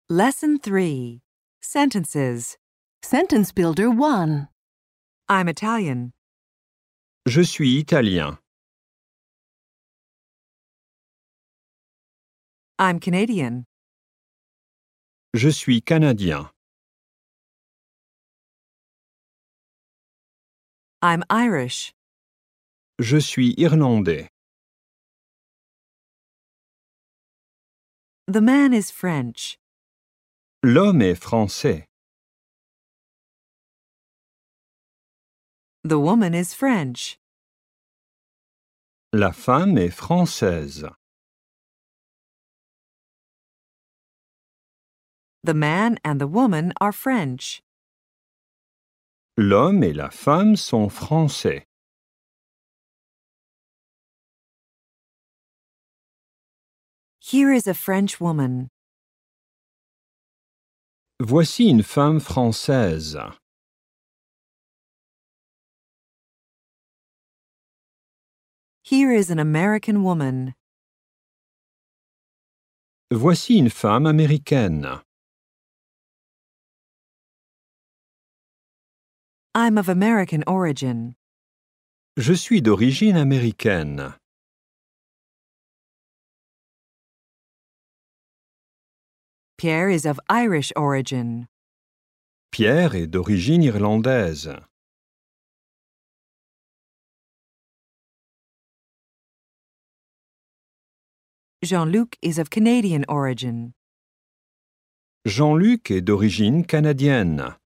Lesson 3. Sentences. Sentence Builder 1. I'm Italian. Je suis italien. I'm Canadian. Je suis canadien. I'm Irish. Je suis irlandais. The man is French. L'homme est français. The woman is French. La femme est française. The man and the woman are French. L'homme et la femme sont français. Here is a French woman. Voici une femme française. Here is an American woman. Voici une femme américaine. I'm of American origin. Je suis d'origine américaine. Pierre is of Irish origin. Pierre est d'origine irlandaise. Jean-Luc is of Canadian origin. Jean-Luc est d'origine canadienne.